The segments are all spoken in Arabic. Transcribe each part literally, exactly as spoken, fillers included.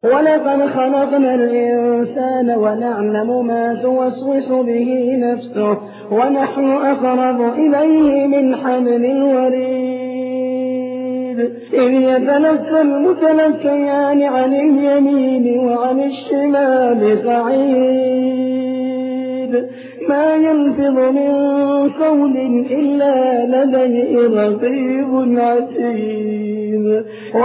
ولقد خلقنا الإنسان ونعلم ما توسوس به نفسه ونحن أقرب إليه من حبل الوريد إذ يتلقى المتلقيان عن اليمين وعن الشمال قعيد ما يلفظ من قول إلا لديه رقيب عتيد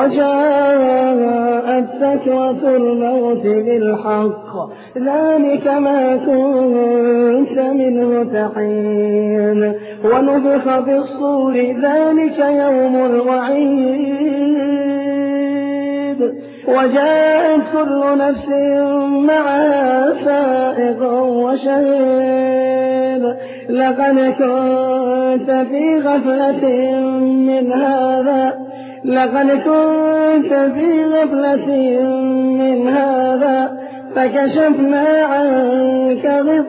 وجاءت سكرة الموت بالحق ذلك ما كنت منه تحين ونفخ في الصور ذلك يوم الوعيد وجاءت كل نفس معها سائق وشهيد لقد كنت في غفلة من هذا لقد كنت في غفلة من هذا فكشفنا عنك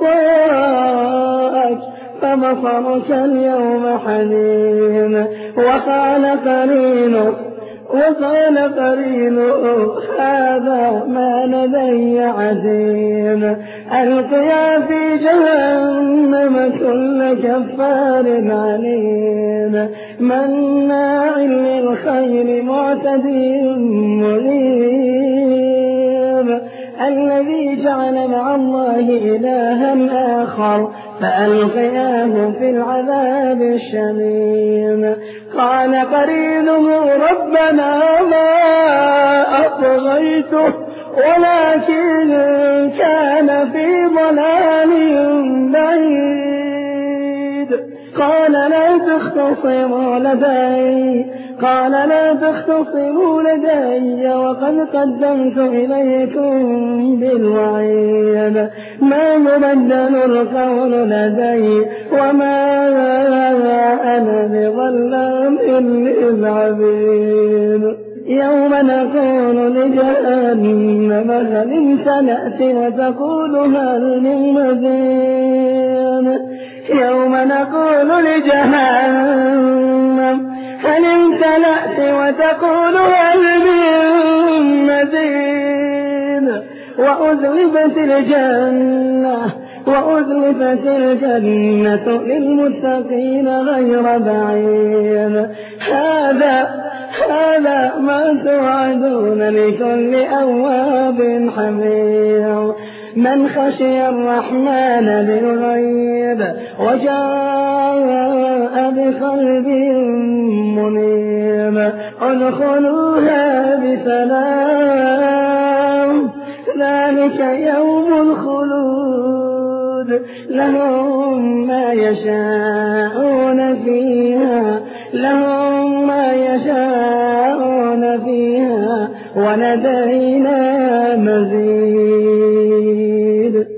غطاءك فبصرك اليوم حديد وقال قرينه وقال قرينه هذا ما لدي عتيد ألقيا في جهنم كل كفار عنيد مناع للخير معتد مريب الذي جعل مع الله إلها آخر فألقياه في العذاب الشديد قال قرينه ربنا ما أطغيته ولكن كان في ضلال بعيد قال لا تختصموا لدي قال لا تختصموا لدي وقد قدمت إليكم بالوعيد ما يبدل القول لدي وما أنا بظلام للعبيد يوم نقول لجهنم هل امتلأت وتقول هل من مزيد يوم نقول لجهنم هل امتلأت وتقول هل من مزيد وأزلفت الجنة وأزلفت الجنة للمتقين غير بعيد هذا هذا ما توعدون لكل أواب حميد من خشي الرحمن بالغيب وجاء بقلب منيب ادخلوها بسلام ذلك يوم الخلود لهم ما يشاءون فيها لهم ما يشاءون فيها ولدينا مزيد